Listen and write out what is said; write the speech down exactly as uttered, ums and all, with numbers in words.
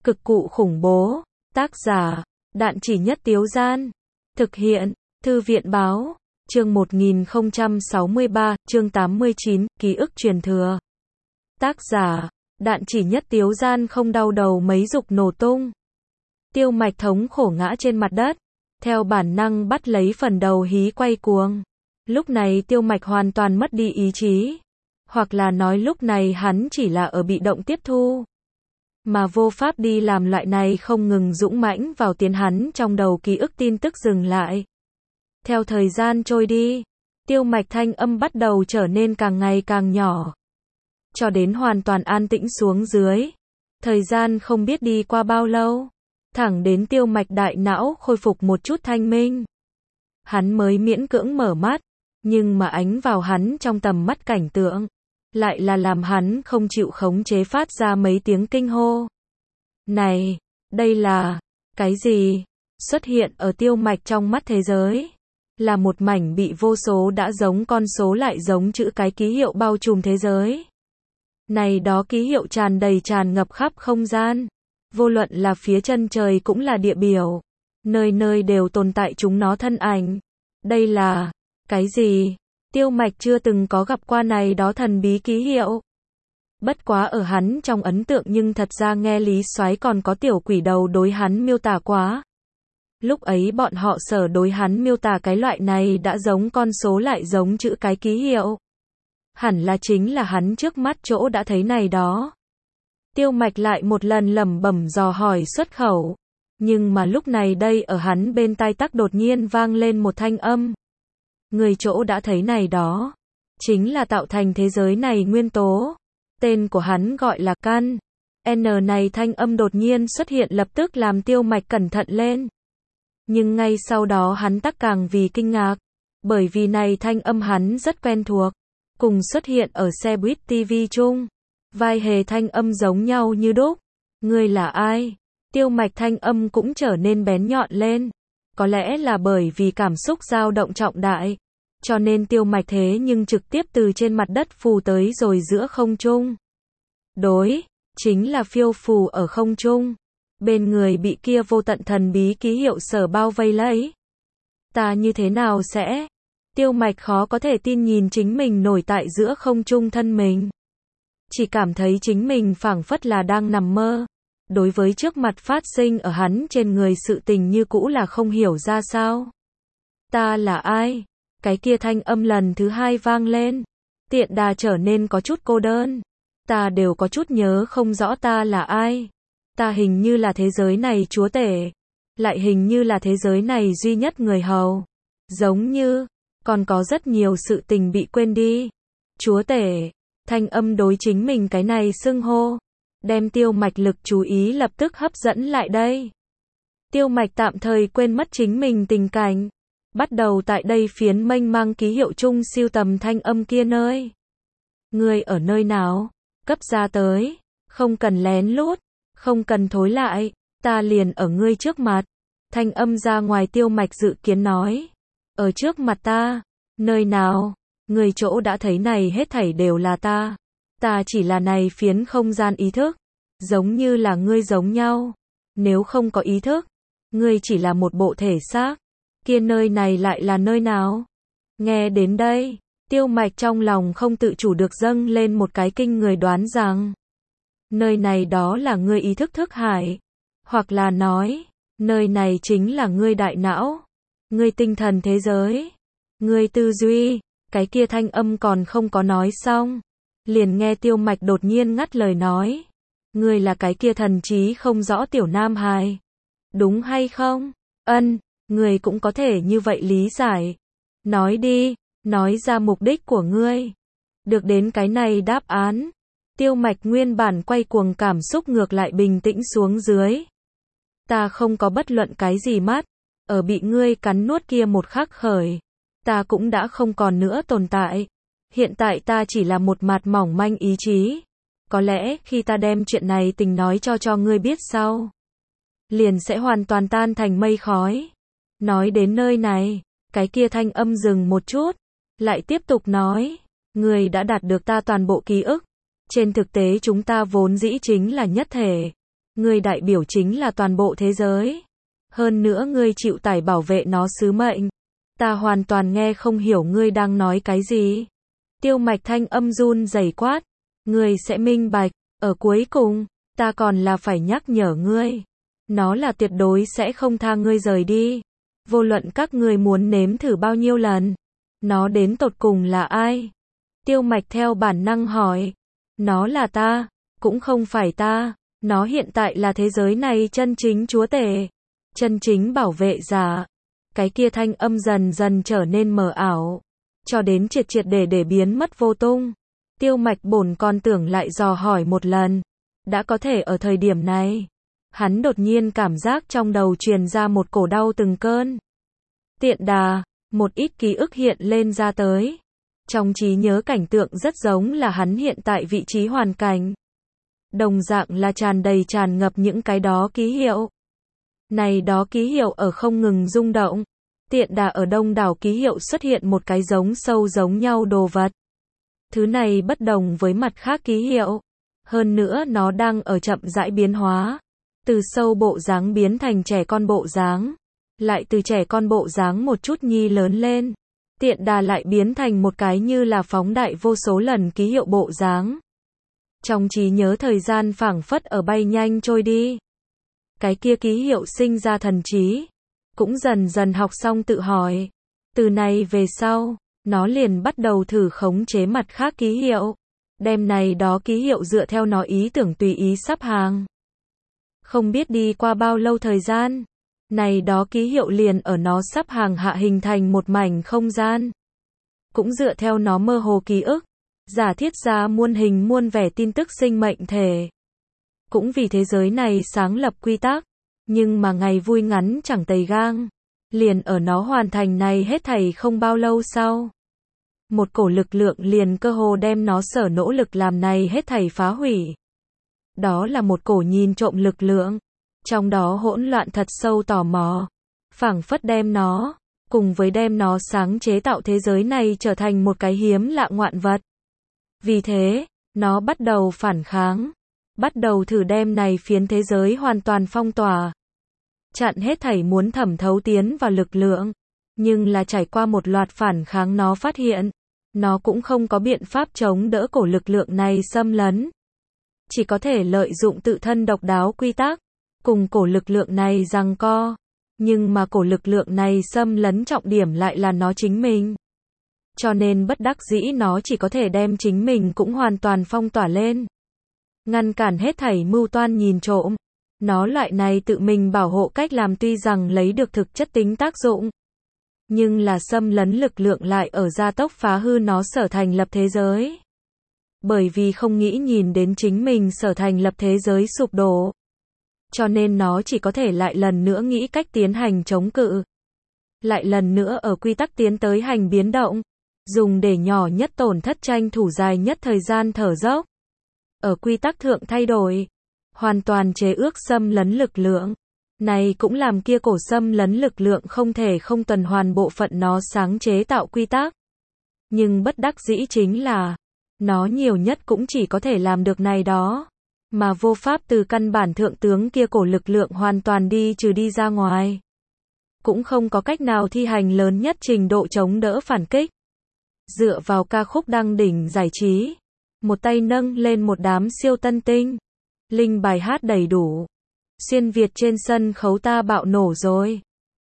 Cực cụ khủng bố. Tác giả, Đạn Chỉ Nhất Tiếu Gian. Thực hiện, Thư viện báo. Chương một nghìn không trăm sáu mươi ba, chương tám mươi chín, ký ức truyền thừa. Tác giả, Đạn Chỉ Nhất Tiếu Gian không đau đầu mấy dục nổ tung. Tiêu Mạch thống khổ ngã trên mặt đất, theo bản năng bắt lấy phần đầu hí quay cuồng. Lúc này Tiêu Mạch hoàn toàn mất đi ý chí. Hoặc là nói lúc này hắn chỉ là ở bị động tiếp thu. Mà vô pháp đi làm loại này không ngừng dũng mãnh vào tiến hắn trong đầu ký ức tin tức dừng lại. Theo thời gian trôi đi, Tiêu Mạch thanh âm bắt đầu trở nên càng ngày càng nhỏ. Cho đến hoàn toàn an tĩnh xuống dưới. Thời gian không biết đi qua bao lâu. Thẳng đến Tiêu Mạch đại não khôi phục một chút thanh minh. Hắn mới miễn cưỡng mở mắt. Nhưng mà ánh vào hắn trong tầm mắt cảnh tượng. Lại là làm hắn không chịu khống chế phát ra mấy tiếng kinh hô. Này, đây là, cái gì? Xuất hiện ở Tiêu Mạch trong mắt thế giới. Là một mảnh bị vô số đã giống con số lại giống chữ cái ký hiệu bao trùm thế giới. Này đó ký hiệu tràn đầy tràn ngập khắp không gian. Vô luận là phía chân trời cũng là địa biểu. Nơi nơi đều tồn tại chúng nó thân ảnh. Đây là, cái gì? Tiêu Mạch chưa từng có gặp qua này đó thần bí ký hiệu. Bất quá ở hắn trong ấn tượng nhưng thật ra nghe Lý Soái còn có tiểu quỷ đầu đối hắn miêu tả quá. Lúc ấy bọn họ sở đối hắn miêu tả cái loại này đã giống con số lại giống chữ cái ký hiệu. Hẳn là chính là hắn trước mắt chỗ đã thấy này đó. Tiêu Mạch lại một lần lẩm bẩm dò hỏi xuất khẩu. Nhưng mà lúc này đây ở hắn bên tai tắc đột nhiên vang lên một thanh âm. Người chỗ đã thấy này đó. Chính là tạo thành thế giới này nguyên tố. Tên của hắn gọi là căn. N này thanh âm đột nhiên xuất hiện lập tức làm Tiêu Mạch cẩn thận lên. Nhưng ngay sau đó hắn tắc càng vì kinh ngạc. Bởi vì này thanh âm hắn rất quen thuộc. Cùng xuất hiện ở xe buýt ti vi chung. Vai hề thanh âm giống nhau như đúc. Ngươi là ai? Tiêu Mạch thanh âm cũng trở nên bén nhọn lên. Có lẽ là bởi vì cảm xúc dao động trọng đại. Cho nên Tiêu Mạch thế nhưng trực tiếp từ trên mặt đất phù tới rồi giữa không trung. Đối, chính là phiêu phù ở không trung. Bên người bị kia vô tận thần bí ký hiệu sở bao vây lấy. Ta như thế nào sẽ? Tiêu Mạch khó có thể tin nhìn chính mình nổi tại giữa không trung thân mình. Chỉ cảm thấy chính mình phảng phất là đang nằm mơ. Đối với trước mặt phát sinh ở hắn trên người sự tình như cũ là không hiểu ra sao. Ta là ai? Cái kia thanh âm lần thứ hai vang lên. Tiện đà trở nên có chút cô đơn. Ta đều có chút nhớ không rõ ta là ai. Ta hình như là thế giới này chúa tể. Lại hình như là thế giới này duy nhất người hầu. Giống như, còn có rất nhiều sự tình bị quên đi. Chúa tể, thanh âm đối chính mình cái này xưng hô. Đem Tiêu Mạch lực chú ý lập tức hấp dẫn lại đây. Tiêu Mạch tạm thời quên mất chính mình tình cảnh. Bắt đầu tại đây phiến mênh mang ký hiệu chung siêu tầm thanh âm kia nơi. Ngươi ở nơi nào? Cấp ra tới. Không cần lén lút. Không cần thối lại. Ta liền ở ngươi trước mặt. Thanh âm ra ngoài Tiêu Mạch dự kiến nói. Ở trước mặt ta. Nơi nào? Ngươi chỗ đã thấy này hết thảy đều là ta. Ta chỉ là này phiến không gian ý thức. Giống như là ngươi giống nhau. Nếu không có ý thức. Ngươi chỉ là một bộ thể xác. Kia nơi này lại là nơi nào? Nghe đến đây. Tiêu Mạch trong lòng không tự chủ được dâng lên một cái kinh người đoán rằng. Nơi này đó là ngươi ý thức thức hải. Hoặc là nói. Nơi này chính là ngươi đại não. Ngươi tinh thần thế giới. Ngươi tư duy. Cái kia thanh âm còn không có nói xong. Liền nghe Tiêu Mạch đột nhiên ngắt lời nói. Ngươi là cái kia thần trí không rõ tiểu nam hài. Đúng hay không? Ân, ngươi cũng có thể như vậy lý giải. Nói đi, nói ra mục đích của ngươi. Được đến cái này đáp án. Tiêu Mạch nguyên bản quay cuồng cảm xúc ngược lại bình tĩnh xuống dưới. Ta không có bất luận cái gì mắt. Ở bị ngươi cắn nuốt kia một khắc khởi. Ta cũng đã không còn nữa tồn tại. Hiện tại ta chỉ là một mặt mỏng manh ý chí. Có lẽ khi ta đem chuyện này tình nói cho cho ngươi biết sau. Liền sẽ hoàn toàn tan thành mây khói. Nói đến nơi này. Cái kia thanh âm dừng một chút. Lại tiếp tục nói. Ngươi đã đạt được ta toàn bộ ký ức. Trên thực tế chúng ta vốn dĩ chính là nhất thể. Ngươi đại biểu chính là toàn bộ thế giới. Hơn nữa ngươi chịu tải bảo vệ nó sứ mệnh. Ta hoàn toàn nghe không hiểu ngươi đang nói cái gì. Tiêu Mạch thanh âm run rẩy quát. Ngươi sẽ minh bạch. Ở cuối cùng, ta còn là phải nhắc nhở ngươi. Nó là tuyệt đối sẽ không tha ngươi rời đi. Vô luận các ngươi muốn nếm thử bao nhiêu lần. Nó đến tột cùng là ai? Tiêu Mạch theo bản năng hỏi. Nó là ta, cũng không phải ta. Nó hiện tại là thế giới này chân chính chúa tể. Chân chính bảo vệ giả. Cái kia thanh âm dần dần trở nên mờ ảo. Cho đến triệt triệt để để biến mất vô tung. Tiêu Mạch bổn còn tưởng lại dò hỏi một lần. Đã có thể ở thời điểm này. Hắn đột nhiên cảm giác trong đầu truyền ra một cổ đau từng cơn. Tiện đà, một ít ký ức hiện lên ra tới. Trong trí nhớ cảnh tượng rất giống là hắn hiện tại vị trí hoàn cảnh. Đồng dạng là tràn đầy tràn ngập những cái đó ký hiệu. Này đó ký hiệu ở không ngừng rung động. Tiện đà ở đông đảo ký hiệu xuất hiện một cái giống sâu giống nhau đồ vật. Thứ này bất đồng với mặt khác ký hiệu. Hơn nữa nó đang ở chậm rãi biến hóa. Từ sâu bộ dáng biến thành trẻ con bộ dáng. Lại từ trẻ con bộ dáng một chút nhi lớn lên. Tiện đà lại biến thành một cái như là phóng đại vô số lần ký hiệu bộ dáng. Trong trí nhớ thời gian phảng phất ở bay nhanh trôi đi. Cái kia ký hiệu sinh ra thần trí. Cũng dần dần học xong tự hỏi. Từ này về sau, nó liền bắt đầu thử khống chế mặt khác ký hiệu. Đem này đó ký hiệu dựa theo nó ý tưởng tùy ý sắp hàng. Không biết đi qua bao lâu thời gian. Này đó ký hiệu liền ở nó sắp hàng hạ hình thành một mảnh không gian. Cũng dựa theo nó mơ hồ ký ức. Giả thiết ra muôn hình muôn vẻ tin tức sinh mệnh thể. Cũng vì thế giới này sáng lập quy tắc. Nhưng mà ngày vui ngắn chẳng tầy gang. Liền ở nó hoàn thành này hết thảy không bao lâu sau. Một cổ lực lượng liền cơ hồ đem nó sở nỗ lực làm này hết thảy phá hủy. Đó là một cổ nhìn trộm lực lượng. Trong đó hỗn loạn thật sâu tò mò. Phảng phất đem nó, cùng với đem nó sáng chế tạo thế giới này trở thành một cái hiếm lạ ngoạn vật. Vì thế, nó bắt đầu phản kháng. Bắt đầu thử đem này phiến thế giới hoàn toàn phong tỏa. Chặn hết thảy muốn thẩm thấu tiến vào lực lượng. Nhưng là trải qua một loạt phản kháng nó phát hiện. Nó cũng không có biện pháp chống đỡ cổ lực lượng này xâm lấn. Chỉ có thể lợi dụng tự thân độc đáo quy tắc. Cùng cổ lực lượng này giằng co. Nhưng mà cổ lực lượng này xâm lấn trọng điểm lại là nó chính mình. Cho nên bất đắc dĩ nó chỉ có thể đem chính mình cũng hoàn toàn phong tỏa lên. Ngăn cản hết thảy mưu toan nhìn trộm. Nó loại này tự mình bảo hộ cách làm tuy rằng lấy được thực chất tính tác dụng. Nhưng là xâm lấn lực lượng lại ở gia tốc phá hư nó sở thành lập thế giới. Bởi vì không nghĩ nhìn đến chính mình sở thành lập thế giới sụp đổ. Cho nên nó chỉ có thể lại lần nữa nghĩ cách tiến hành chống cự. Lại lần nữa ở quy tắc tiến tới hành biến động. Dùng để nhỏ nhất tổn thất tranh thủ dài nhất thời gian thở dốc. Ở quy tắc thượng thay đổi. Hoàn toàn chế ước xâm lấn lực lượng. Này cũng làm kia cổ xâm lấn lực lượng không thể không tuần hoàn bộ phận nó sáng chế tạo quy tắc. Nhưng bất đắc dĩ chính là, nó nhiều nhất cũng chỉ có thể làm được này đó. Mà vô pháp từ căn bản thượng tướng kia cổ lực lượng hoàn toàn đi trừ đi ra ngoài. Cũng không có cách nào thi hành lớn nhất trình độ chống đỡ phản kích. Dựa vào ca khúc đăng đỉnh giải trí. Một tay nâng lên một đám siêu tân tinh. Linh bài hát đầy đủ. Xuyên Việt trên sân khấu ta bạo nổ rồi.